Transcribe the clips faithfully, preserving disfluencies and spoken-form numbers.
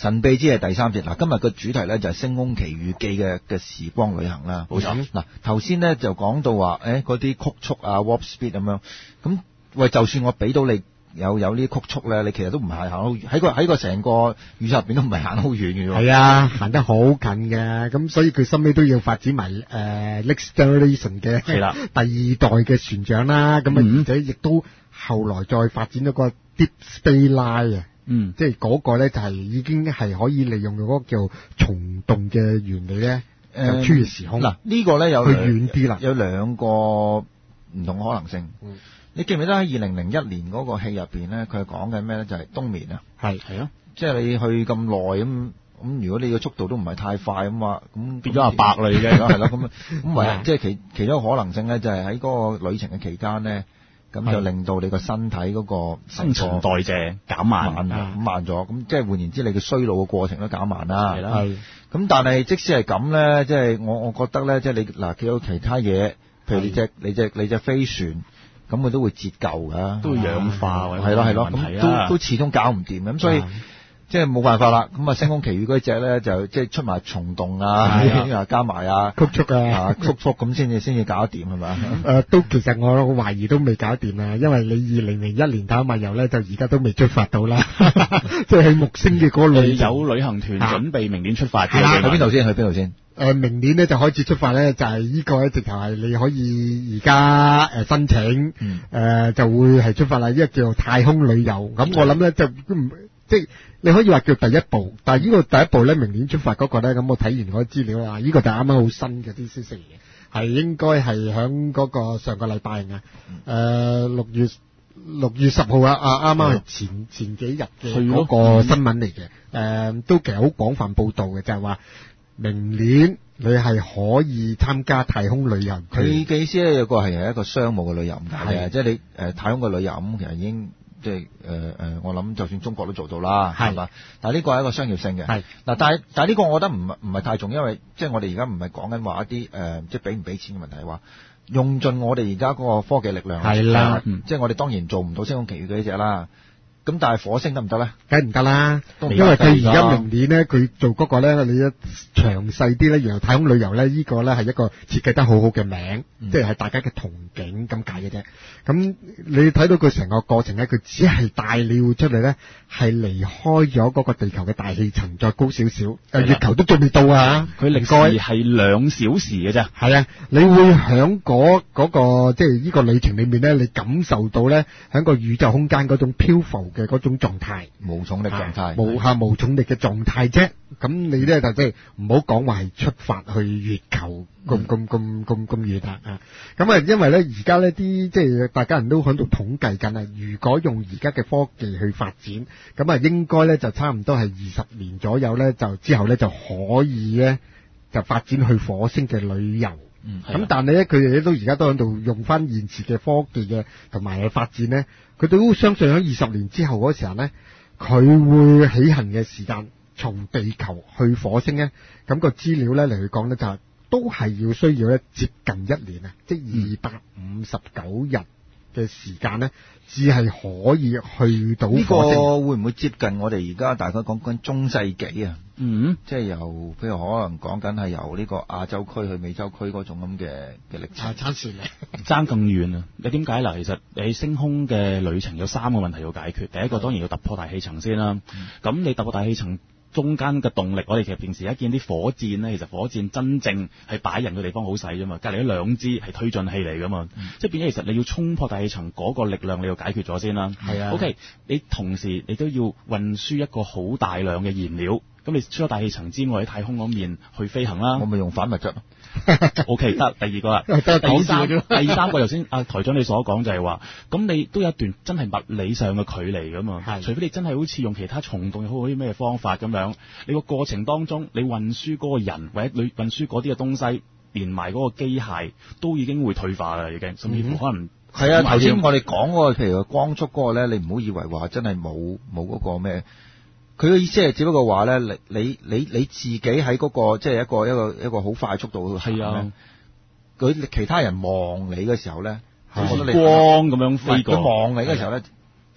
神秘之夜第三節嗱，今日嘅主題咧就係《星空奇遇記》嘅嘅時光旅行啦。 冇錯。 嗱，頭先咧就講到話，誒嗰啲曲速啊 warp speed 咁樣，咁喂，就算我俾到你有有呢啲曲速咧，你其實都唔係行好遠，喺個喺個成個宇宙入邊都唔係行好遠嘅喎。 係啊，行得好近嘅，咁所以佢收尾都要發展埋誒 next generation 嘅係啦第二代嘅船長啦，咁啊、 嗯、 而且亦都後來再發展咗個 deep space line 啊。 嗯， 即係嗰個咧就係已經係可以利用嗰個叫蟲洞嘅原理咧，就穿越時空。 嗱、嗯，呢個咧有去遠啲啦， 有兩個唔同可能性。 嗯， 你記唔記得喺二零零一年嗰個戲入邊咧，佢係講緊咩咧？就係、是、冬眠啊。 係係啊， 即係你去咁耐咁咁，如果你個速度都唔係太快咁話，咁變咗阿伯啦已經係咯，咁咁唯即係其其中一個可能性咧，就係喺嗰個旅程嘅期間咧。咁就令到你個身體嗰個新陳代謝減慢， 慢咁慢咗，咁即係換言之，你嘅衰老嘅過程都減慢啦。 係啦， 係。 咁但係即使係咁咧，即係我我覺得咧，即係你嗱，佢有其他嘢，譬如你隻你隻你隻飛船，咁佢都會折舊㗎， 都會氧化或者係咯係咯，咁都都始終搞唔掂咁，所以。即係冇辦法啦，咁啊星空奇遇嗰隻咧就即係出埋蟲洞啊，加埋啊曲速啊， 曲速咁先至先至搞得掂係嘛？ 誒都其實我懷疑都未搞掂啊，因為你二零零一年太空漫遊咧，就而家都未出發到啦，即係喺木星嘅嗰個旅有旅行團準備明年出發嘅， 去邊度先？去邊度先？ 誒明年咧就開始出發咧，就係呢個咧直頭係你可以而家誒申請，誒、 嗯呃、就會係出發啦，呢個叫做太空旅遊。咁我諗咧就唔即係。你可以話叫第一步，但係呢個第一步咧，明年出發嗰個咧，咁我睇完嗰啲資料啦，呢、這個就啱啱好新嘅啲消息嚟嘅，係應該係響嗰個上個禮拜啊，誒六月六月十號啊，啊啱啱係前前幾日嘅嗰個新聞嚟嘅，誒、呃、都其實好廣泛報導嘅，就係、是、話明年你係可以參加太空旅遊。 佢嘅意思咧有個係係一個商務嘅旅遊唔解嘅，即係你誒、呃、太空嘅旅遊咁，其實已經。即係誒誒，我諗就算中國都做到啦，係嘛？但係呢個係一個商業性嘅。係嗱，但係但係呢個我覺得唔唔係太重要，因為即係我哋而家唔係講緊話一啲誒、呃，即係俾唔俾錢嘅問題，話用盡我哋而家嗰個科技力量。係啦，嗯、即係我哋當然做唔到星空奇遇嗰啲隻啦。咁但係火星得唔得咧？ 梗唔得啦，因為佢而家明年咧，佢做嗰個咧，你一詳細啲咧，原來太空旅遊咧，呢個咧係一個設計得好好嘅名，嗯、即係係大家嘅憧憬咁解嘅啫。咁你睇到佢成個過程咧，佢只係帶你出嚟咧，係離開咗嗰個地球嘅大氣層再高少少，誒月球都仲未到啊！ 佢歷時係兩小時嘅啫。 係啊，你會響嗰嗰個即係呢個旅程裏面咧，你感受到咧喺個宇宙空間嗰種漂浮嘅嗰種狀態， 無重力狀態， 無下無重力嘅狀態啫。咁你咧就即係唔好講話係出發去月球咁咁咁咁咁遠啦啊！咁啊，因為咧而家呢啲即係大家人都喺度統計緊啊，如果用而家嘅科技去發展，咁啊應該咧就差唔多係二十年左右咧，就之後咧就可以咧就發展去火星嘅旅遊。嗯，咁但係咧，佢哋都而家都喺度用翻現時嘅科技嘅同埋發展咧，佢都相信喺二十年之後嗰時候咧，佢會起行嘅時間從地球去火星咧，咁個資料咧嚟去講咧就係都係要需要咧接近一年啊，即係二百五十九日嘅時間咧，只係可以去到火星。呢個會唔會接近我哋而家大概講緊中世紀啊？嗯，即係由譬如可能講緊係由呢個亞洲區去美洲區嗰種咁嘅嘅歷程， 差線啊， 爭咁遠啊！你點解嗱？其實你星空嘅旅程有三個問題要解決，第一個當然要突破大氣層先啦。咁、嗯、你突破大氣層中間嘅動力，我哋其實平時一見啲火箭咧，其實火箭真正係擺人嘅地方好細啫嘛，隔離嗰兩支係推進器嚟噶嘛，嗯、即係變咗其實你要衝破大氣層嗰個力量，你要解決咗先啦。係啊 ，OK，你同時你都要運輸一個好大量嘅燃料。咁你出咗大氣層之外喺太空嗰面去飛行啦， 我咪用反物質。 O K 得第二個啦，第三第三個頭先阿台長你所講就係話，咁你都有一段真係物理上嘅距離噶嘛，除非你真係好似用其他蟲洞又好啲咩方法咁樣，你個過程當中你運輸嗰個人或者你運輸嗰啲嘅東西，連埋嗰個機械都已經會退化啦，已經甚至乎可能係啊。頭先我哋講嗰個譬如光速嗰個咧，你唔好以為話真係冇冇嗰個咩。佢嘅意思係只不過話咧，你你你你自己喺嗰、那個即係一個一個一個好快速度去行咧，佢、啊、其他人望你嘅時候咧， 好似光咁樣飛過， 佢望你嘅時候咧，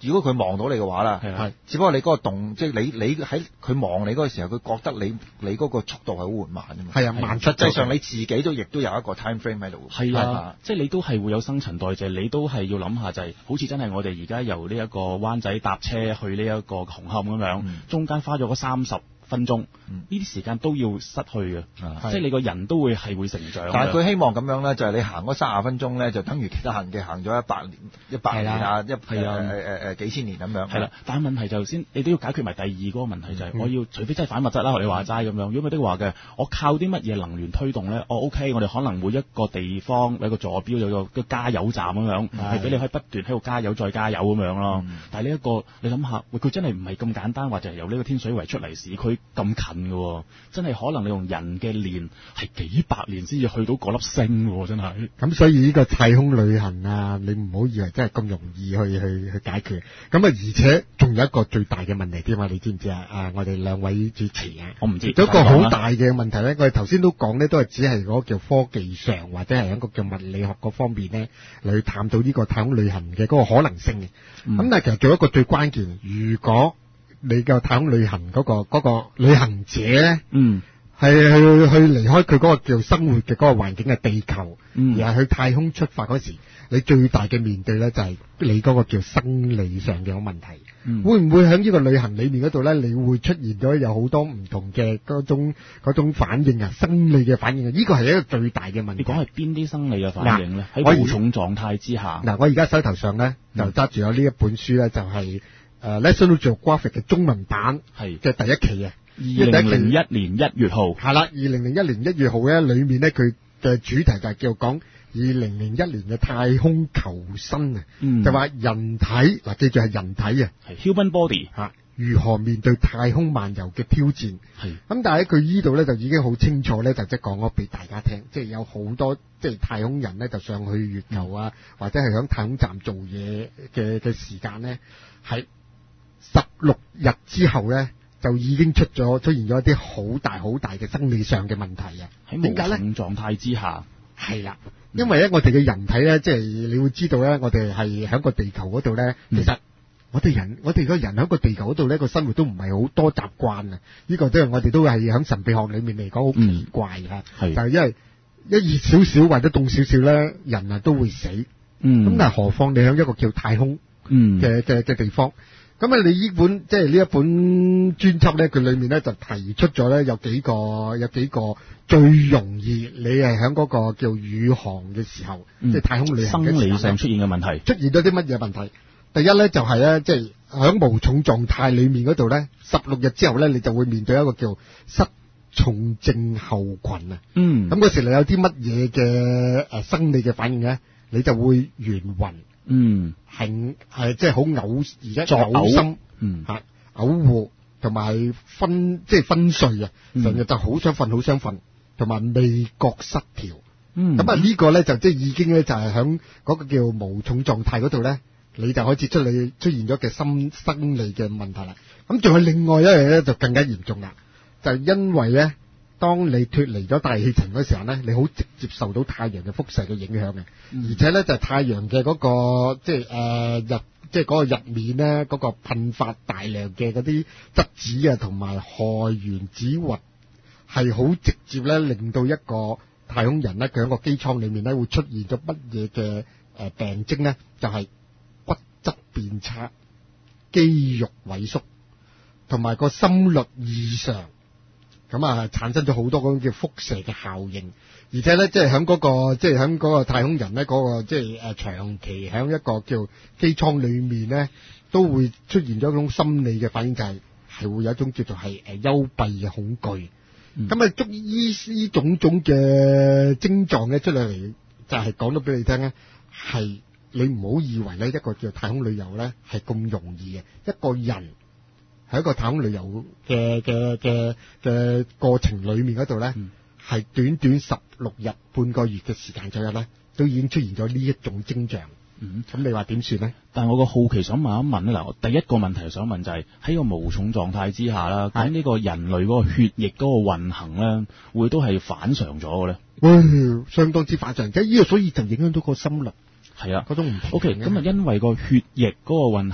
如果佢望到你嘅話啦， 係， 只不過你嗰個動，即係你你喺佢望你嗰個時候，佢覺得你你嗰個速度係好緩慢啊嘛。 係啊，慢。 實際上你自己都亦都有一個 time frame 喺度。 係啊，即係你都係會有新陳代謝，你都係要諗下就係、是，好似真係我哋而家由呢一個灣仔搭車去呢一個紅磡咁樣，嗯、中間花咗嗰三十分鐘，呢、嗯、啲時間都要失去嘅，即係你個人都會係會成長。 但係佢希望咁樣咧，就係、是、你行嗰三十分鐘咧，就等於其他人嘅行咗一百年、一百年啊，一誒誒誒幾千年咁樣。係啦， 但係問題就先，你都要解決埋第二嗰個問題就係、是，嗯、我要除非真係反物質啦，學你話齋咁樣。如果佢的話嘅，我靠啲乜嘢能源推動咧？我 OK，我哋可能每一個地方有個座標，有個加油站咁樣，係俾你可以不斷喺度加油再加油咁樣咯。嗯、但係呢一個你諗下，喂，佢真係唔係咁簡單，或者係由呢個天水圍出嚟市區咁近嘅。真係可能你用人嘅年係幾百年先至去到嗰粒星喎，真係。 咁所以呢個太空旅行啊，你唔好以為真係咁容易去去去解決。咁啊，而且仲有一個最大嘅問題添啊，你知唔知啊？啊，我哋兩位主持啊， 我唔知。 有一個好大嘅問題咧，我哋頭先都講咧，都係只係嗰個叫科技上或者係一個叫物理學嗰方面咧嚟去探討呢個太空旅行嘅嗰個可能性嘅。咁、嗯、但係其實仲有一個最關鍵，如果你個太空旅行嗰、嗰個、嗰個旅行者咧，嗯，係去去離開佢嗰個叫生活嘅嗰個環境嘅地球，嗯，而係去太空出發嗰時，你最大嘅面對咧就係你嗰個叫生理上嘅問題。嗯，會唔會喺呢個旅行裏面嗰度咧，你會出現咗有好多唔同嘅嗰種嗰種反應啊，生理嘅反應啊？呢個係一個最大嘅問題。 你講係邊啲生理嘅反應咧？喺無重狀態之下， 嗱，我而家手頭上咧就揸住有呢一本書咧，就係、是。誒 National Geographic 嘅中文版係嘅第一期啊， 二零零一年一月號係啦，二零零一年一月號咧，裏面咧佢嘅主題就係叫講二零零一年嘅太空求生啊，嗯、就話人體嗱，記住係人體啊， 係 human body 嚇，如何面對太空漫遊嘅挑戰係咁，但係佢依度咧就已經好清楚咧，就即係講咗俾大家聽，即係有好多即係太空人咧就上去月球啊，嗯、或者係響太空站做嘢嘅嘅時間咧係。十六日之後咧，就已經出咗出現咗一啲好大好大嘅生理上嘅問題啊！ 喺無重狀態之下， 係啦，因為咧我哋嘅人體咧，即係你會知道咧，我哋係喺個地球嗰度咧，嗯、其實我哋人我哋個人喺個地球嗰度咧個生活都唔係好多習慣啊！呢、這個都係我哋都係喺神秘學裏面嚟講好奇怪啊！嗯、就係因為一熱少少或者凍少少咧，人啊都會死。嗯，咁但係何況你喺一個叫太空嘅嘅嘅地方？咁啊！你呢本即係呢一本專輯咧，佢裏面咧就提出咗咧有幾個有幾個最容易你係喺嗰個叫宇航嘅時候，嗯、即係太空旅行嘅時候生理上出現嘅問題， 出現咗啲乜嘢問題？第一咧就係、是、咧，即係喺無重狀態裏面嗰度咧，十六日之後咧，你就會面對一個叫失重症候群啊。嗯，咁嗰時你有啲乜嘢嘅誒生理嘅反應咧，你就會眩暈。嗯，係係即係好嘔，而家嘔心，嗯吓嘔吐，同埋昏即係昏睡啊，成日就好想瞓，好想瞓，同埋味覺失調。嗯，咁啊呢個咧就即係已經咧就係響嗰個叫無重狀態嗰度咧，你就開始出嚟出現咗嘅心生理嘅問題啦。咁仲有另外一樣咧就更加嚴重啦，就係因為咧。當你脫離咗大氣層嗰時候咧，你好直接受到太陽嘅輻射嘅影響嘅，嗯、而且咧就係、太陽嘅嗰、嗰個即係誒、呃、日即係嗰個日面咧嗰、嗰個噴發大量嘅嗰啲質子啊同埋氦原子核係好直接咧令到一個太空人咧佢喺個機艙裏面咧會出現咗乜嘢嘅誒病徵咧？就係、係、骨質變差、肌肉萎縮同埋個心率異常。咁啊，產生咗好多嗰種叫輻射嘅效應，而且咧，即係喺嗰個，即係喺嗰個太空人咧，嗰、嗰個即係誒長期喺一個叫機艙裏面咧，都會出現咗一種心理嘅反應，就係、係、係會有一種叫做係誒幽閉嘅恐懼。咁啊、嗯，足依依種種嘅症狀咧出嚟嚟，就係講咗俾你聽咧，係你唔好以為咧一個叫太空旅遊咧係咁容易嘅，一個人。喺一個太空旅遊嘅嘅嘅嘅過程裏面嗰度咧，係、嗯、短短十六日半個月嘅時間左右咧，都已經出現咗呢一種徵象。嗯，咁你話點算咧？ 但係我個好奇想問一問咧，嗱，第一個問題想問就係、是、喺個無重狀態之下啦，咁呢個人類嗰個血液嗰個運行咧，會都係反常咗嘅咧？ 哇，相當之反常，即係呢個，所以就影響到個心率。 係啊， 嗰種唔同。 O K，咁啊，因為個血液嗰個運行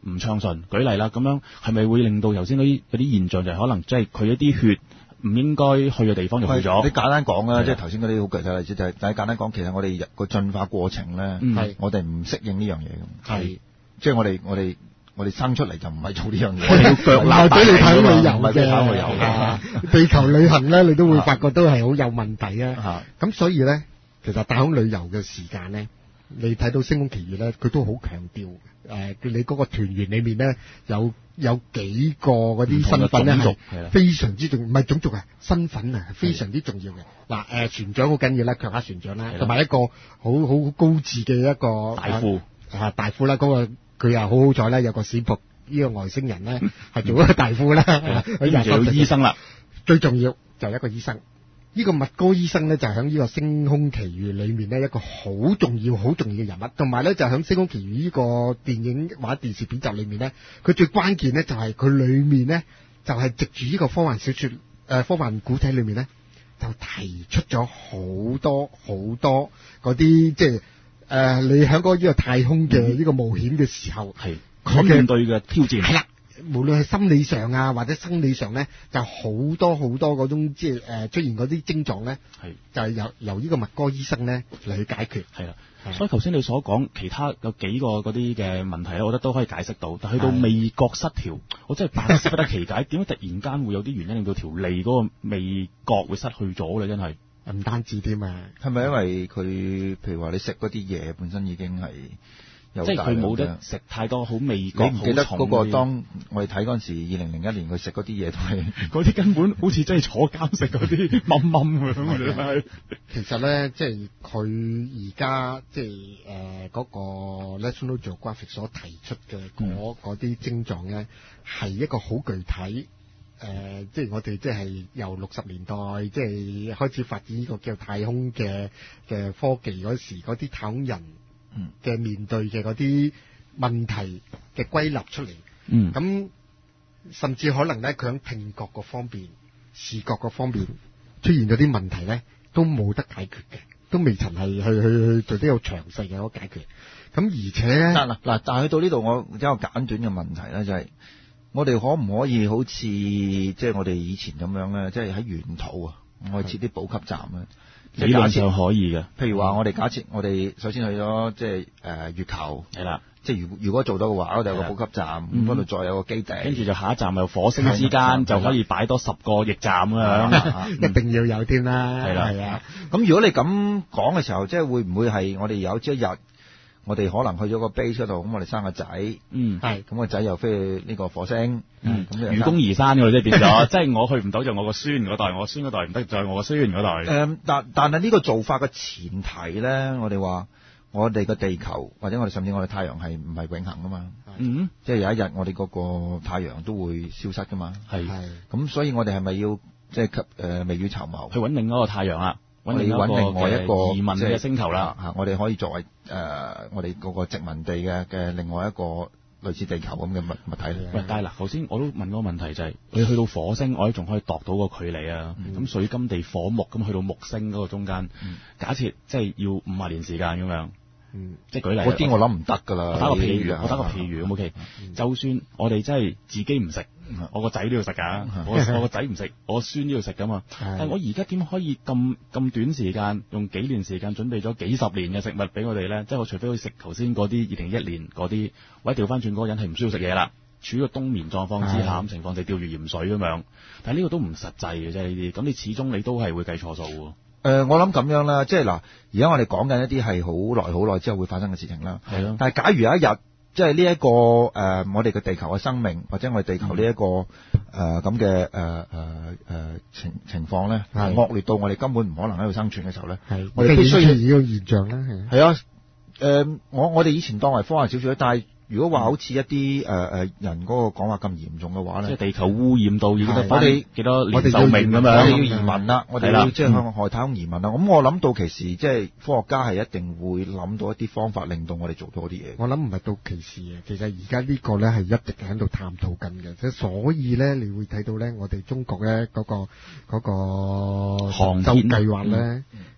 唔暢順。舉例啦，咁樣係咪會令到頭先嗰啲嗰啲現象就係可能即係佢一啲血唔應該去嘅地方就去咗？ 你簡單講啦，即係頭先嗰啲好具體例子就係、是，但係簡單講，其實我哋個進化過程咧， 嗯、 我哋唔適應呢樣嘢咁， 係即係我哋我哋。我哋生出嚟就唔係做呢樣嘢， 我哋要腳立俾你睇旅遊唔係俾你睇旅遊嘅。地球旅行咧，你都會發覺都係好有問題啊。咁所以咧，其實太空旅遊嘅時間咧，你睇到《星空奇遇》咧，佢都好強調誒，你嗰個團員裏面咧有有幾個嗰啲身份咧係非常之重要，唔係種族啊，身份啊係非常之重要嘅。嗱誒，船長好緊要啦，腳下船長啦，同埋一個好好高智嘅一個大副啊大副啦，嗰個。佢又好好彩啦，有個史僕呢個外星人咧，係做一個大夫啦，佢就做醫生啦。 最重要就係一個醫生，呢、呢個麥哥醫生咧就喺呢個《星空奇遇》裏面咧一個好重要、好重要嘅人物，同埋咧就喺《星空奇遇》呢個電影或者電視片集裏面咧，佢最關鍵咧就係佢裏面咧就係藉住呢個科幻小說誒、呃、科幻古體裏面咧，就提出咗好多好多嗰啲即係。誒、呃，你喺嗰呢個太空嘅呢個冒險嘅時候， 係佢面對嘅挑戰係啦，無論係心理上啊或者生理上咧，就好多好多嗰種即係誒出現嗰啲症狀咧，係就係由由呢個麥哥醫生咧嚟去解決。係啦， 所以頭先你所講其他有幾個嗰啲嘅問題咧，我覺得都可以解釋到。但去到味覺失調，我真係百思不得其解，點解突然間會有啲原因令到條脷嗰個味覺會失去咗咧？真係。 唔單止添啊， 係咪因為佢譬如話你食嗰啲嘢本身已經係有即係佢冇得食太多好味覺好重？ 你唔記得嗰個當我哋睇嗰陣時，二零零一年佢食嗰啲嘢都係嗰啲根本好似真係坐監食嗰啲冧冧咁樣。 其實咧，即係佢而家即係誒嗰個 National Geographic 所提出嘅嗰嗰啲症狀咧，係一個好具體。誒、呃，即係我哋即係由六十年代即係開始發展呢個叫太空嘅嘅科技嗰時，嗰啲太空人嘅面對嘅嗰啲問題嘅歸納出嚟。嗯，咁甚至可能咧，佢喺聽覺嗰方面、視覺嗰方面出現咗啲問題咧，都冇得解決嘅，都未曾係去去去做啲好詳細嘅嗰個解決。咁而且咧， 嗱嗱，但係去到呢度，我有一個簡短嘅問題咧，就係、是。我哋可唔可以好似即係我哋以前咁樣咧，即係喺原土啊，我哋設啲補給站咧， 理論上可以嘅。 譬如話，我哋假設我哋首先去咗即係誒月球，係啦，即係如如果做到嘅話，我哋有個補給站，咁嗰度再有個基地，跟住就下一站又火星之間就可以擺多十個驛站咁樣， 一定要有添啦。 係啦，係啊。咁如果你咁講嘅時候，即係會唔會係我哋有朝一日？我哋可能去咗個 base 嗰度，咁我哋生個仔，嗯，係，咁個仔又飛去呢個火星， 嗯，咁愚公移山㗎，即係變咗，即係我去唔到就我個孫嗰代，我孫嗰代唔得就係我個孫嗰代。誒、 嗯，但但係呢個做法嘅前提咧，我哋話我哋個地球或者我哋甚至我哋太陽係唔係永恆噶嘛？嗯，即係有一日我哋嗰個太陽都會消失噶嘛？係，咁所以我哋係咪要即係誒未雨ፀ繆去揾另一個太陽啦？ 我哋要揾另外一個移民嘅星球啦， 嚇！我哋可以作為誒、呃、我哋嗰個殖民地嘅嘅另外一個類似地球咁嘅物物體。 喂，但係嗱，頭先我都問嗰個問題就係、是，你去到火星，我哋仲可以度到個距離啊？咁、嗯、水金地火木咁去到木星嗰個中間，嗯、假設即係要五十年時間咁樣，嗯，即係舉例。 嗰啲我諗唔得㗎啦。 我打個譬如，我打個譬如咁 OK。就算我哋真係自己唔食。我個仔都要食㗎，我我個仔唔食，我孫都要食㗎嘛。但係我而家點可以咁咁短時間，用幾年時間準備咗幾十年嘅食物俾我哋咧？即係我除非去食頭先嗰啲二零一一年嗰啲，或者調翻轉嗰個人係唔需要食嘢啦，處於個冬眠狀況之下咁情況，就釣住鹽水咁樣。但係呢個都唔實際嘅啫，呢啲咁你始終你都係會計錯數喎。誒、 呃，我諗咁樣啦，即係嗱，而家我哋講緊一啲係好耐好耐之後會發生嘅事情啦。係咯。但係假如有一日，即係呢一個誒、呃，我哋嘅地球嘅生命，或者我哋地球呢、這、一個誒咁嘅誒誒誒情情況咧，惡劣到我哋根本唔可能喺度生存嘅時候咧，我哋必須要呢個現象咧。 係啊，誒、呃，我我哋以前當為科幻小說，但係如果話好似一啲誒誒人嗰個講話咁嚴重嘅話咧， 即係地球污染到已經得翻幾多年壽命咁樣， 我哋要移民啦，我哋要即係向外太空移民啦。咁、嗯、我諗到其時，即係科學家係一定會諗到一啲方法，令到我哋做多啲嘢。 我諗唔係到其時嘅，其實而家呢個咧係一直喺度探討緊嘅，即係所以咧，你會睇到咧，我哋中國咧嗰、嗰個嗰、嗰個航天計劃咧，咁、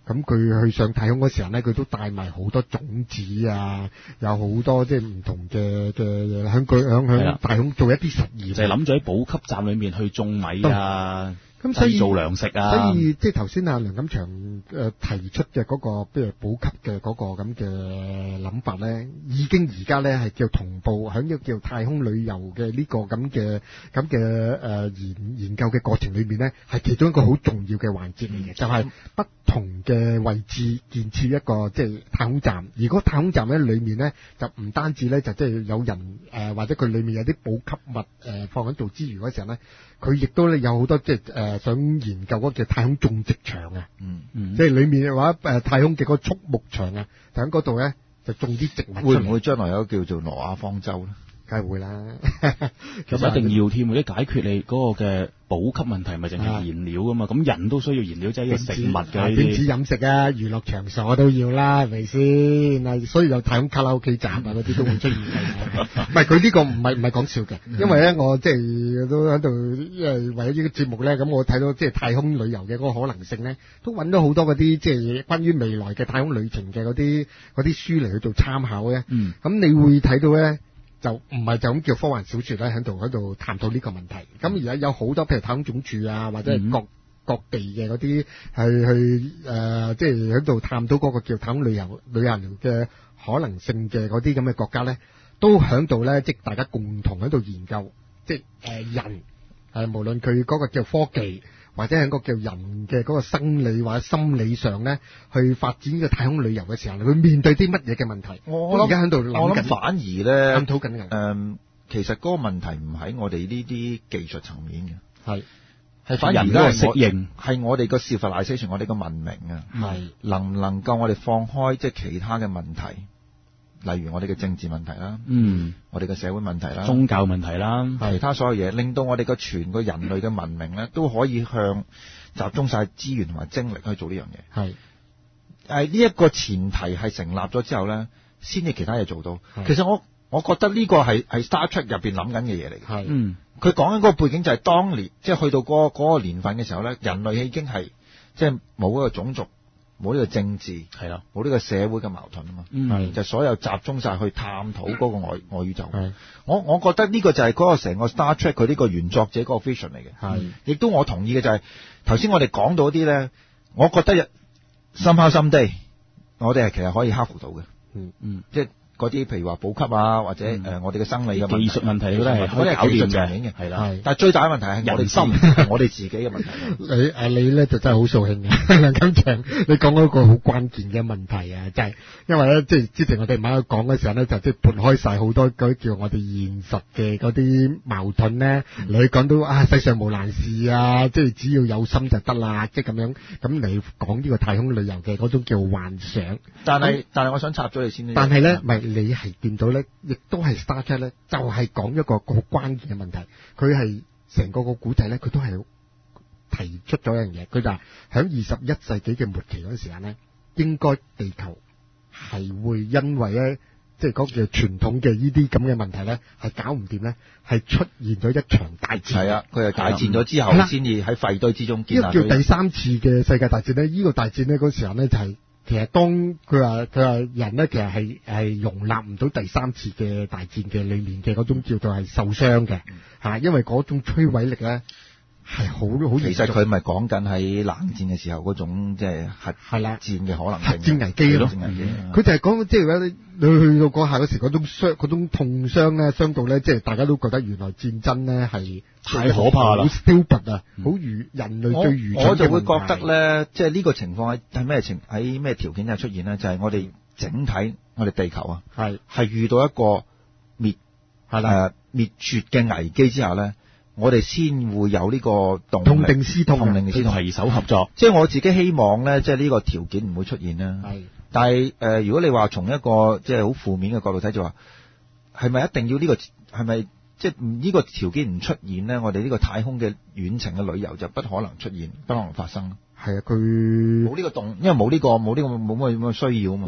咁佢去上太空嗰時候咧，佢都帶埋好多種子啊，有好多即係唔同嘅嘅嘢，響佢響響太空做一啲實驗， 就係諗住喺補給站裏面去種米啊。 咁所以製造糧食啊， 所以即係頭先阿梁錦祥誒提出嘅嗰、嗰個，譬如補給嘅嗰個咁嘅諗法咧，已經而家咧係叫同步喺呢個叫太空旅遊嘅呢個咁嘅咁嘅誒研研究嘅過程裏面咧，係其中一個好重要嘅環節嚟嘅，就係、是、不同嘅位置建設一個即係太空站。而嗰太空站咧裏面咧就唔單止咧就即係有人誒、呃、或者佢裏面有啲補給物誒、呃、放喺度之餘嗰時候咧，佢亦都咧有好多即係誒。呃想研究嗰個太空種植場啊， 嗯嗯，即係裏面嘅話誒太空嘅嗰個畜牧場啊，就喺嗰度咧就種啲植物。 會唔會將來有叫做挪亞方舟咧？ 梗係會啦， 咁一定要添，或者解決你嗰個嘅補給問題，咪淨係燃料噶嘛？咁人都需要燃料，即係要食物嘅。 電子飲食啊，娛樂場所都要啦，係咪先？啊，所以有太空卡拉 OK 站啊，嗰啲都會出現嘅。唔係佢呢個唔係唔係講笑嘅，因為咧我即係都喺度，因為為咗呢個節目咧，咁我睇到即係太空旅遊嘅嗰個可能性咧，都揾到好多嗰啲即係關於未來嘅太空旅程嘅嗰啲嗰啲書嚟去做參考嘅。嗯，咁你會睇到咧。就唔係就咁叫科幻小說咧，喺度喺度探討呢個問題。咁而家有好多譬如太空總署啊，或者係各、嗯、各地嘅嗰啲去去誒，即係喺度探討嗰個叫太空旅遊旅行嘅可能性嘅嗰啲咁嘅國家咧，都喺度咧，即係大家共同喺度研究，即係誒、呃、人誒、呃，無論佢嗰個叫科技。或者係個叫人嘅嗰個生理或者心理上咧，去發展呢個太空旅遊嘅時候，佢面對啲乜嘢嘅問題？我而家喺度諗緊， 我諗反而咧探討緊嘅。誒、 嗯，其實嗰個問題唔喺我哋呢啲技術層面嘅，係係反而人嗰個適應， 係我哋個 civilization，我哋個文明啊，係能唔能夠我哋放開即係其他嘅問題？例如我哋嘅政治問題啦，嗯，我哋嘅社會問題啦， 宗教問題啦， 其他所有嘢，令到我哋個全個人類嘅文明咧，都可以向集中晒資源同埋精力去做呢樣嘢。係，誒呢一個前提係成立咗之後咧，先至其他嘢做到。其實我我覺得呢個係係 Star Trek 入邊諗緊嘅嘢嚟嘅。係，嗯，佢講緊嗰個背景就係當年，即係去到嗰嗰個年份嘅時候咧，人類已經係即係冇嗰個種族。冇呢個政治係啦，冇呢個社會嘅矛盾啊嘛，嗯，就所有集中晒去探討嗰個外外宇宙。我我覺得呢個就係嗰個成個 Star Trek 佢呢個原作者嗰個 vision 嚟嘅。係，亦都我同意嘅就係頭先我哋講到啲咧，我覺得深刻心地，我哋係其實可以克服到嘅。嗯嗯，即係嗰啲譬如話補給啊，或者誒、嗯呃、我哋嘅生理嘅技術問題都係可以搞掂嘅，係啦。 但係最大嘅問題係我哋心，我哋自己嘅問題。 你誒你咧就真係好掃興嘅，梁錦祥，你講嗰個好關鍵嘅問題啊，就係、是、因為咧，即係之前我哋唔喺度講嘅時候咧，就即係撥開晒好多嗰啲叫我哋現實嘅嗰啲矛盾咧。嗯、你講到啊，世上無難事啊，即係只要有心就得啦，即係咁樣。咁你講呢個太空旅遊嘅嗰種叫幻想， 但係但係我想插咗你先。 但係咧，咪、嗯。你係見到咧，亦都係 Star Trek 咧，就係、是、講一個好關鍵嘅問題。佢係成個個古仔咧，佢都係提出咗一樣嘢。佢就係喺二十一世紀嘅末期嗰陣時間咧，應該地球係會因為咧，即係嗰個傳統嘅呢啲咁嘅問題咧，係搞唔掂咧，係出現咗一場大戰。係啊， 佢係大戰咗之後，先至喺廢堆之中建立。 呢個叫第三次嘅世界大戰咧，呢、這個大戰咧嗰時候咧就係、是。其實當佢話佢話人咧，其實係係容納唔到第三次嘅大戰嘅裏面嘅嗰種叫做係受傷嘅吓，因為嗰種摧毀力咧係好好。 其實佢咪講緊喺冷戰嘅時候嗰種即係核係啦戰嘅可能性， 核戰危機咯。佢就係講即係咧，你去到嗰下嗰時嗰種傷嗰種痛傷咧，傷到咧，即係大家都覺得原來戰爭咧係太可怕啦， 好 stupid 啊，好愚人類最愚蠢嘅問題。 我就會覺得咧，即係呢個情況喺喺咩情喺咩條件下出現咧？就係、是、我哋整體我哋地球啊，係係遇到一個滅係啦誒滅絕嘅危機之下咧，我哋先會有呢個動力痛定思痛， 痛定思痛，攜手合作。即係我自己希望咧，即係呢個條件唔會出現啦。係，但係誒、呃，如果你話從一個即係好負面嘅角度睇，就話係咪一定要呢、這個係咪？即係呢個條件唔出現咧，我哋呢個太空嘅遠程嘅旅遊就不可能出現，不可能發生。 係啊，佢冇呢個動，因為冇呢、這個冇呢、這個冇乜咁嘅需要啊嘛。嗱，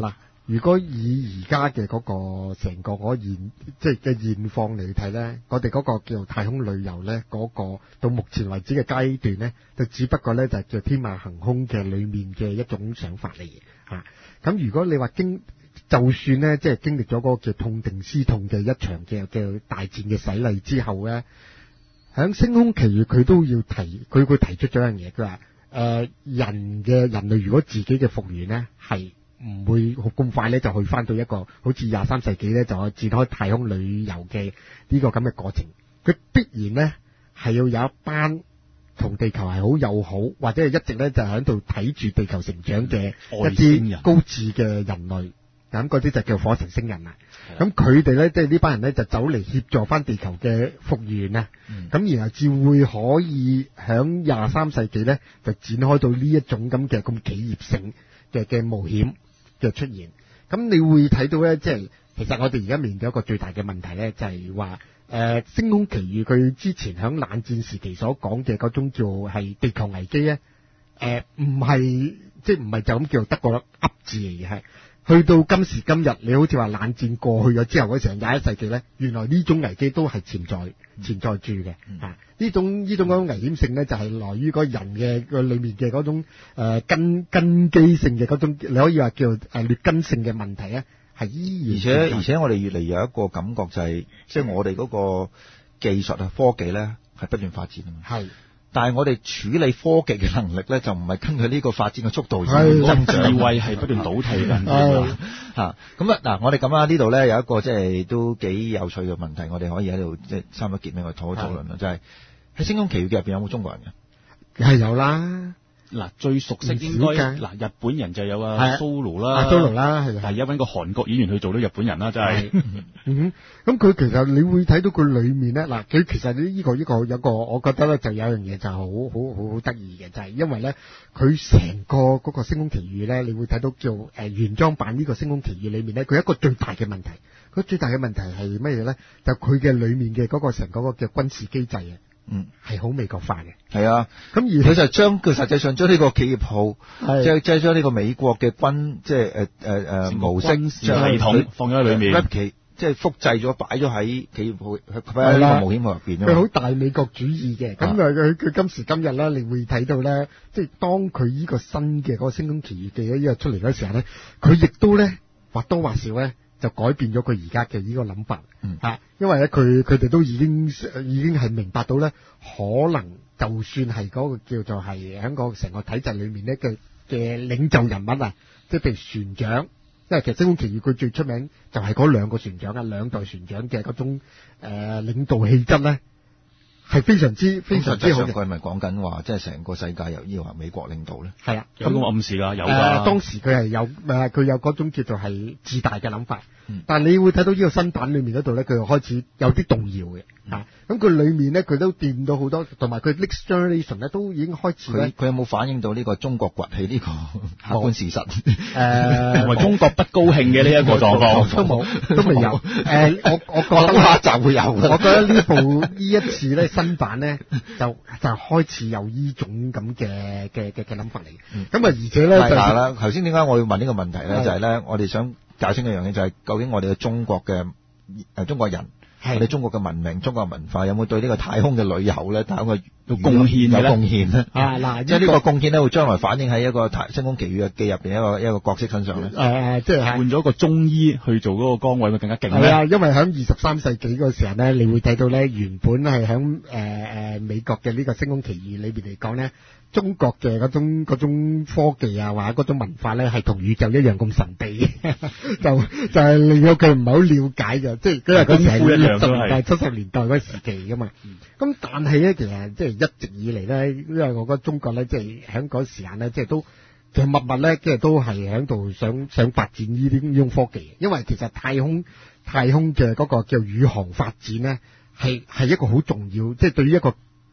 如果以而家嘅嗰個成個嗰現即係嘅現況嚟睇咧，我哋嗰個叫做太空旅遊咧，嗰、嗰個到目前為止嘅階段咧，就只不過咧就係叫天馬行空嘅裡面嘅一種想法嚟嘅嚇。咁、啊、如果你話經就算咧，即係經歷咗嗰個叫痛定思痛嘅一場嘅嘅大戰嘅洗禮之後咧，喺星空奇遇佢都要提，佢會提出咗一樣嘢，佢話誒人嘅人類如果自己嘅復原咧係唔會咁快咧，就去翻到一個好似廿三世紀咧，就去展開太空旅遊嘅呢個咁嘅過程。佢必然咧係要有一班同地球係好友好，或者係一直咧就喺度睇住地球成長嘅一啲高智嘅人類。咁嗰啲就叫火星星人啦。咁佢哋咧，即係呢班人咧，就走嚟協助翻地球嘅復原啊。咁、嗯、然後至會可以響廿三世紀咧，就展開到呢一種咁嘅咁企業性嘅嘅冒險嘅出現。咁你會睇到咧，即係其實我哋而家面對一個最大嘅問題咧，就係話誒星空奇遇佢之前響冷戰時期所講嘅嗰種叫係地球危機咧，誒唔係即係唔係就咁叫得個噏字嚟嘅係。去到今時今日，你好似話冷戰過去咗之後嗰時候廿一世紀咧，原來呢種危機都係潛在潛在住嘅。嗯、啊，呢種呢種嗰種危險性咧，就係來於個人嘅個裏面嘅嗰種誒、呃、根根基性嘅嗰種，你可以話叫誒劣根性嘅問題咧，係依然。 而且而且我哋越嚟越有一個感覺就係、是，即係我哋嗰個技術啊科技咧係不斷發展啊嘛。係。但係我哋處理科技嘅能力咧，就唔係根據呢個發展嘅速度而增長，智慧係不斷倒退緊。嚇咁啊！嗱，我哋咁啊，呢度咧有一個即係都幾有趣嘅問題，我哋可以喺度即係差唔多結尾我哋討一討論啦，就係、是、喺星空奇遇嘅入邊有冇中國人嘅？係有啦。 嗱，最熟悉應該嗱，日本人就有啊蘇盧啦， 蘇盧啦，係係有揾個韓國演員去做到日本人啦，真係。 嗯哼，咁佢其實你會睇到佢裏面咧，嗱，佢其實呢依個依個有個，我覺得咧就有一樣嘢就係好好好好得意嘅，就係因為咧佢成個嗰個星空奇遇咧，你會睇到叫誒原裝版呢個星空奇遇裏面咧，佢一個最大嘅問題，佢最大嘅問題係咩嘢咧？就佢嘅裏面嘅嗰個成個嘅軍事機制啊。嗯，係好美國化嘅， 係啊，咁而佢就將佢實際上將呢個企業號，即係即係將呢個美國嘅軍，即係誒誒誒模式系統放咗喺裏面， 即係複製咗擺咗喺企業號，喺呢個冒險號入邊。 佢好大美國主義嘅，咁啊佢佢今時今日咧，你會睇到咧，即係當佢呢個新嘅嗰個星空奇遇記呢個出嚟嗰時候咧，佢亦都咧或多或少咧。就改變咗佢而家嘅呢個諗法，嗯啊，因為咧佢佢哋都已經已經係明白到咧，可能就算係嗰個叫做係喺個成個體制裏面咧嘅嘅領袖人物啊，即係譬如船長，因為其實星空奇遇佢最出名就係嗰兩個船長啊，兩代船長嘅嗰種誒、呃、領導氣質咧。係非常之非常之好嘅。 佢係咪講緊話，即係成個世界由依個美國領導咧？ 係啊， 有咁暗示㗎，有㗎、 呃。當時佢係有誒，佢、呃、有嗰種叫做係自大嘅諗法。嗯、但係你會睇到呢個新版裏面嗰度咧，佢又開始有啲動搖嘅。嗯、啊，咁佢裏面咧，佢都掂到好多，同埋佢 next generation 咧都已經開始咧。 佢有冇反映到呢個中國崛起呢個客觀事實？誒、 呃， 同埋中國不高興嘅呢一個狀況都冇，都未有。誒、呃，我我覺得下集會有。 我覺得呢部呢一次咧新版咧就就開始有呢種咁嘅嘅嘅嘅諗法嚟。咁、嗯、啊，而且咧就係啦。頭先點解我要問呢個問題咧？就係、是、咧，我哋想搞清一樣嘢，就係究竟我哋嘅中國嘅誒、呃、中國人。我哋中國嘅文明、中國文化有冇對呢個太空嘅旅遊咧，太空嘅貢獻有貢獻咧？ 啊嗱， 即係呢個貢獻咧，會將來反映喺一個太星空奇遇嘅記入邊一個一個角色身上咧。誒、 呃，即係換咗一個中醫去做嗰個崗位，會更加勁咧。 係啊，因為喺二十三世紀嗰個時候咧，你會睇到咧，原本係喺誒誒美國嘅呢個星空奇遇裏邊嚟講咧。中國嘅嗰種嗰種科技啊，或者嗰種文化咧，係同宇宙一樣咁神秘，就就係令到佢唔係好了解嘅，即係佢係嗰時係六十年代、七十年代嗰個時期噶嘛。咁、嗯、但係咧，其實即係一直以嚟咧，因為我覺得中國咧，即係喺嗰時間咧，即係都其實默默咧，即係都係喺度想想發展呢啲呢種科技。因為其實太空太空嘅嗰個叫宇航發展咧，係係一個好重要，即係對於一個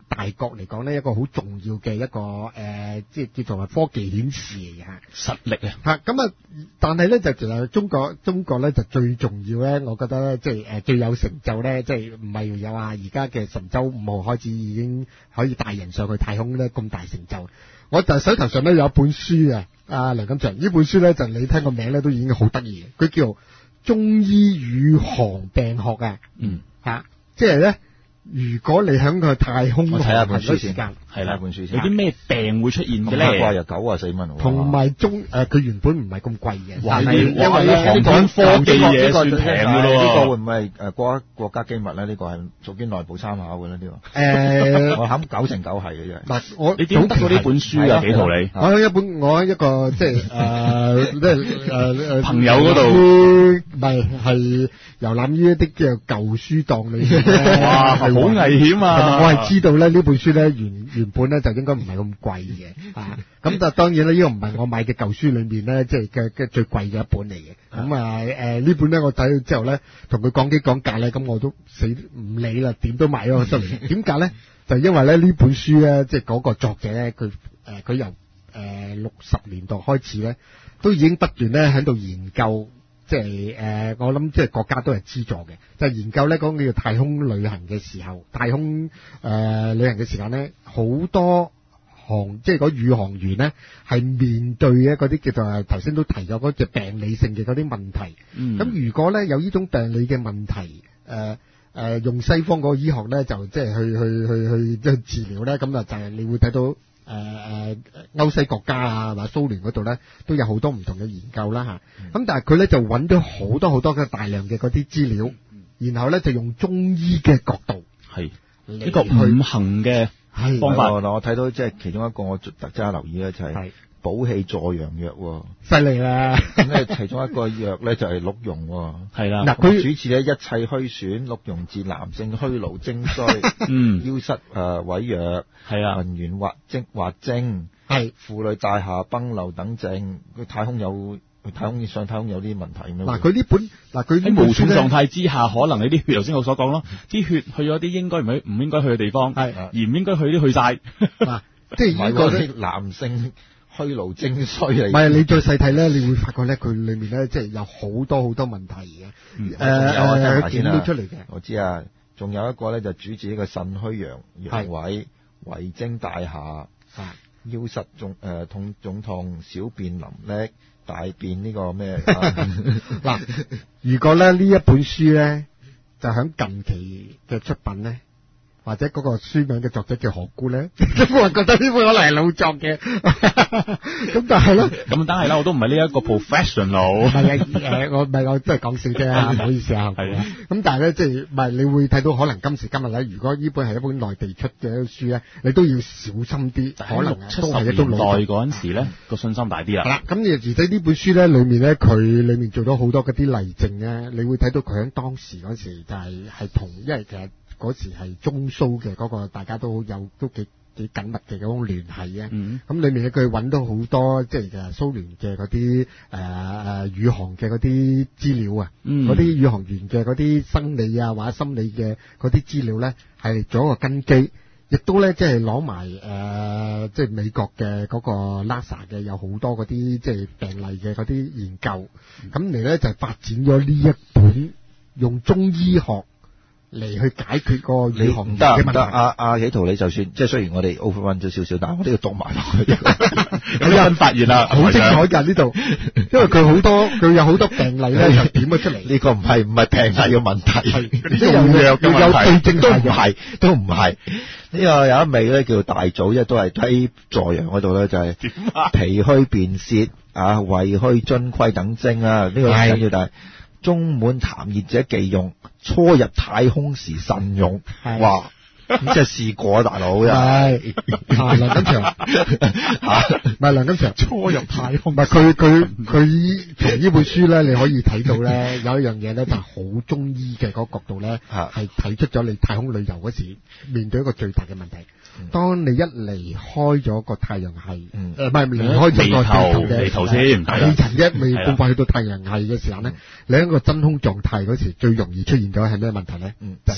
大國嚟講咧，一個好重要嘅一個誒、呃，即係叫做係科技顯示嚟嘅嚇， 實力啊嚇咁啊！但係咧就其實中國中國咧就最重要咧，我覺得咧即係誒最有成就咧，即係唔係有話而家嘅神舟五號開始已經可以帶人上去太空咧咁大成就。我就手頭上咧有一本書啊，阿梁錦祥呢本書咧就你聽個名咧都已經好得意嘅，佢叫《中醫與航病學》啊， 嗯嚇，即係咧。如果你喺個太空我睇下本書先， 係啦， 本書先。 有啲咩病會出現嘅咧？ 掛又九啊四蚊， 同埋中誒，佢原本唔係咁貴嘅， 但係因為呢講科技嘢算平嘅咯。 呢個會唔會係誒國國家機密咧？呢個係屬於內部參考嘅咧？呢個誒， 我諗九成九係嘅啫。 嗱，我你點得到呢本書啊？幾圖你？ 我喺一本，我喺一個即係誒，即係誒朋友嗰度， 唔係係遊覽於一啲叫舊書檔裏面。 哇，好危險啊！ 我係知道咧呢本書咧原原本咧就應該唔係咁貴嘅，啊咁但當然啦，呢個唔係我買嘅舊書裏面咧即係嘅嘅最貴嘅一本嚟嘅。咁啊誒呢本咧我睇到之後咧，同佢講幾講價咧，咁我都死唔理啦，點都買咗出嚟。點解咧？就因為咧呢本書咧，即係嗰個作者咧，佢誒佢由誒六十年代開始咧，都已經不斷咧喺度研究。即係誒、呃，我諗即係國家都係資助嘅，就係、研究咧講叫太空旅行嘅時候，太空誒、呃、旅行嘅時間咧，好多航即係嗰宇航員咧係面對嘅嗰啲叫做係頭先都提咗嗰隻病理性嘅嗰啲問題。咁、嗯、如果咧有呢種病理嘅問題，誒、呃、誒、呃、用西方嗰個醫學咧就即係去去去去即係治療咧，咁啊就係你會睇到。誒誒歐西國家啊，或者蘇聯嗰度咧，都有好多唔同嘅研究啦嚇。咁、嗯、但係佢咧就揾咗好多好多嘅大量嘅嗰啲資料，嗯、然後咧就用中醫嘅角度，係呢一個五行嘅方法。 嗱，我睇到即係其中一個我特別留意咧，就係補氣助陽藥， 犀利啦！ 咁咧其中一個藥咧就係鹿茸， 係啦。 嗱，佢主治咧一切虛損，鹿茸治男性虛勞精衰，嗯，腰膝誒萎弱，係啊，文員滑精滑精，係婦女大廈崩漏等症。佢太空有太空上太空有啲問題咁樣。嗱， 佢呢本嗱佢喺無重狀態之下，可能你啲血頭先我所講咯，啲血去咗啲應該唔去唔應該去嘅地方，係而唔應該去啲去晒。嗱，即係呢個啲男性。虛勞精衰嚟， 唔係你再細睇咧，你會發覺咧佢裏面咧即係有好多好多問題嘅。誒、嗯，誒、呃，點到出嚟嘅？ 我知啊，仲有一個咧就主治呢個腎虛陽陽痿、遺精大廈、腰膝腫誒痛腫痛、小便淋溺、大便呢個咩？ 嗱、啊，如果咧呢一本書咧就喺近期嘅出品咧。或者嗰個書名嘅作者叫何姑咧，咁我覺得呢本可能係老作嘅，咁但係咧， 咁當然啦，我都唔係呢一個 professional， 唔係誒，我唔係我真係講笑啫，唔好意思啊，係啊，咁但係咧，即係唔係你會睇到可能今時今日咧，如果呢本係一本內地出嘅書咧，你都要小心啲，可能都係一種老作。 年代嗰陣時咧，個信心大啲啦。 係啦，咁而且呢本書咧，裡面咧佢裡面做咗好多嗰啲例證咧，你會睇到佢喺當時嗰時就係係同，因為其實。嗰時係中蘇嘅嗰個，大家都有都幾幾緊密嘅嗰種聯繫嘅。咁、嗯、裏面咧佢揾到好多即係嘅蘇聯嘅嗰啲誒誒宇航嘅嗰啲資料啊，嗰、嗯、啲宇航員嘅嗰啲生理啊或者心理嘅嗰啲資料咧係做一個根基，亦都咧即係攞埋誒即係美國嘅嗰個 NASA 嘅有好多嗰啲即係病例嘅嗰啲研究，咁嚟咧就係發展咗呢一本用中醫學。嚟去解決個宇航員嘅問題。得阿阿喜圖，你就算即係雖然我哋 overrun 咗少少，但係我都要讀埋落去。 有新發現啦， 好精彩㗎呢度，因為佢好多佢有好多病例咧，就點咗出嚟。 呢個唔係唔係病例嘅問題， 即係用藥嘅問題， 對症都唔係，都唔係。呢個有一味咧叫大棗，即係都係喺助陽嗰度咧，就係脾虛便泄啊、胃虛津虧等症啊。呢個緊要，但係。中滿痰熱者忌用，初入太空時慎用。哇！咁即係試過啊，大佬。 係梁錦祥，唔係梁錦祥。 初入太空， 唔係佢佢佢從呢本書咧，你可以睇到咧，有一樣嘢咧，就係好中醫嘅嗰個角度咧，係睇出咗你太空旅遊嗰時面對一個最大嘅問題。當你一離開咗個太陽系，誒唔係離開咗個地球嘅地球先， 地層一未冇快去到太陽系嘅時候咧，你喺個真空狀態嗰時最容易出現咗係咩問題咧？ 泄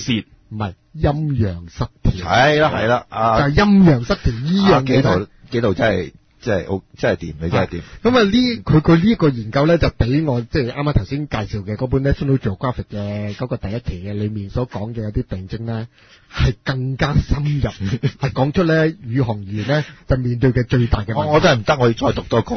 唔係陰陽失調。 係啦係啦，啊， 就係陰陽失調呢樣嘢。 幾度幾度真係。真係好，真係掂，你真係掂。 咁啊，呢佢佢呢一個研究咧，就比我即係啱啱頭先介紹嘅嗰本 National Geographic 嘅嗰個第一期嘅裏面所講嘅有啲病徵咧，係更加深入，係講出咧宇航員咧就面對嘅最大嘅問題。 我我真係唔得，我要再讀多個。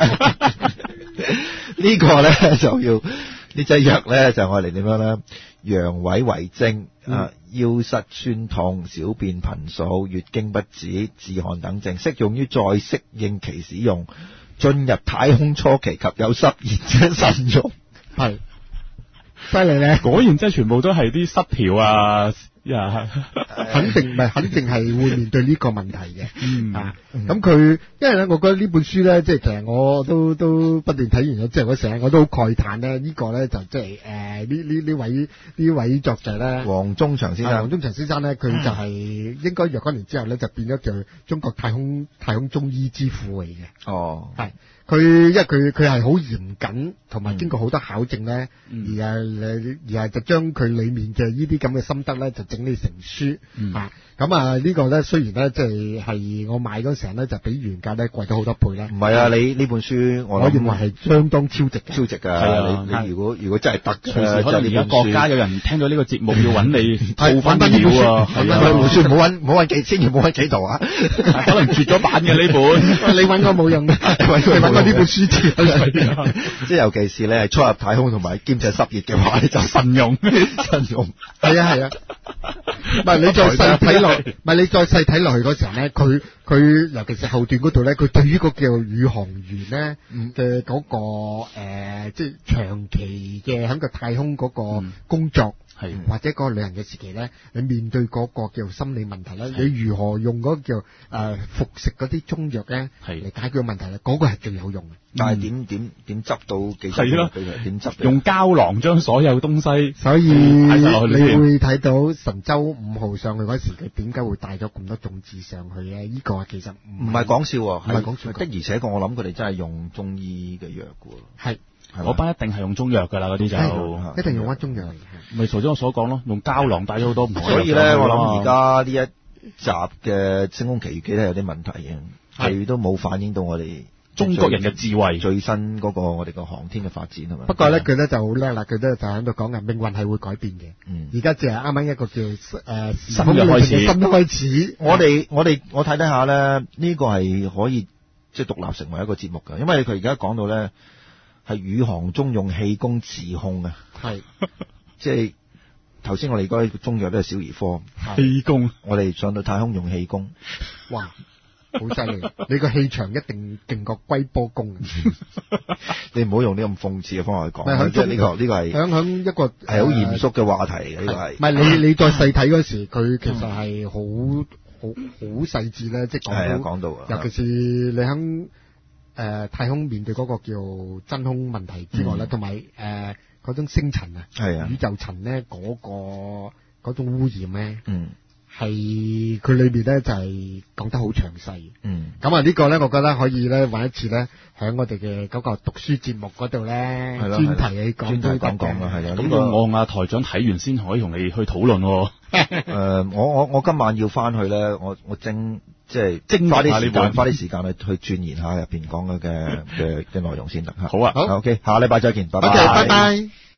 呢個咧就要呢劑藥咧就我嚟點樣咧？陽痿遺精啊，腰膝酸痛、小便頻數、月經不止、自汗等症，適用於在適應期使用，進入太空初期及有濕熱者慎用。 係犀利咧！ 果然真係全部都係啲失調啊！ 肯定唔係，肯定係會面對呢個問題嘅。 嗯啊，咁佢，因為咧，我覺得呢本書咧，即係其實我都都不斷睇完咗之後，我成日我都好慨嘆咧，呢個咧就即係誒呢呢呢位呢位作者咧， 黃忠祥先生， 黃忠祥先生咧，佢就係應該若干年之後咧，就變咗叫中國太空太空中醫之父嚟嘅。 哦， 係。佢因為佢佢係好嚴謹，同埋經過好多考證咧、 嗯， 而係而係就將佢裡面嘅呢啲咁嘅心得咧，就整理成書、 嗯、 啊。咁啊呢個咧雖然咧即係係我買嗰陣時咧就比原價咧貴咗好多倍咧。 唔係啊，你呢本書我我認為係相當超值嘅， 超值㗎。 啊， 你你如果如果真係得， 隨時可能而家國家有人聽到呢個節目要揾你套翻呢啲料啊。 係啊，本書唔好揾唔好揾幾，千祈唔好揾幾度啊。 可能絕咗版嘅呢本， 你揾我冇用嘅，你揾我呢本書字。 即係尤其是咧係初入太空同埋兼且濕熱嘅話，你就慎用慎用。 係啊係啊，唔係你再細睇落，唔係你再細睇落去嗰時候咧，佢佢尤其是後段嗰度咧，佢對於個叫宇航員咧嘅嗰個誒、呃，即係長期嘅喺個太空嗰個工作。係或者嗰個旅行嘅時期咧，你面對嗰個叫心理問題咧，你如何用嗰個叫誒、呃、服食嗰啲中藥咧嚟解決個問題咧？嗰、嗰個係最有用嘅。 但係點點點執到幾係咯？ 點執？ 用膠囊將所有東西， 所以你會睇到神舟五號上去嗰時，佢點解會帶咗咁多種子上去咧？呢、呢個其實唔係講笑，唔係講笑的， 而且確我諗佢哋真係用中醫嘅藥嘅喎。係。 嗰班一定係用中藥㗎啦，嗰啲就一定用翻中藥嚟。 咪頭先我所講咯，用膠囊帶咗好多唔同。 所以咧，我諗而家呢一集嘅《星空奇遇記》咧有啲問題嘅，係都冇反映到我哋中國人嘅智慧最新嗰個我哋個航天嘅發展係嘛？ 不過咧，佢咧就好叻啦，佢咧就喺度講嘅命運係會改變嘅。嗯，而家只係啱啱一個叫誒、呃、 新嘅開始， 新嘅開始。 我哋我哋我睇睇下咧，呢、呢個係可以即係獨立成為一個節目㗎，因為佢而家講到咧。係宇航中用氣功自控啊！係，即係頭先我哋嗰啲中藥都係小兒科。 氣功， 我哋上到太空用氣功， 哇，好犀利！你個氣場一定勁過龜波功。 你唔好用啲咁諷刺嘅方法去講，即係呢個呢個係響響一個係好嚴肅嘅話題嘅，呢個係。 唔係你你再細睇嗰時，佢其實係好好好細緻咧，即係講到， 講到， 尤其是你響。誒、呃、太空面對嗰個叫真空問題之外咧，同埋誒嗰種星塵啊，宇宙塵咧嗰個嗰種污染咧，嗯，係佢裏面咧就係、是、講得好詳細，嗯，咁啊呢個咧，我覺得可以咧揾一次咧，喺我哋嘅嗰個讀書節目嗰度咧，專題去講都講講啦，係啦， 咁我我阿台長睇完先可以同你去討論、哦。 誒、呃，我我我今晚要翻去咧，我我精。即係精花啲時間，花啲時間去去鑽研下入邊講嘅嘅嘅嘅內容先得。好啊，好 OK，下禮拜再見，拜拜。 OK，拜拜。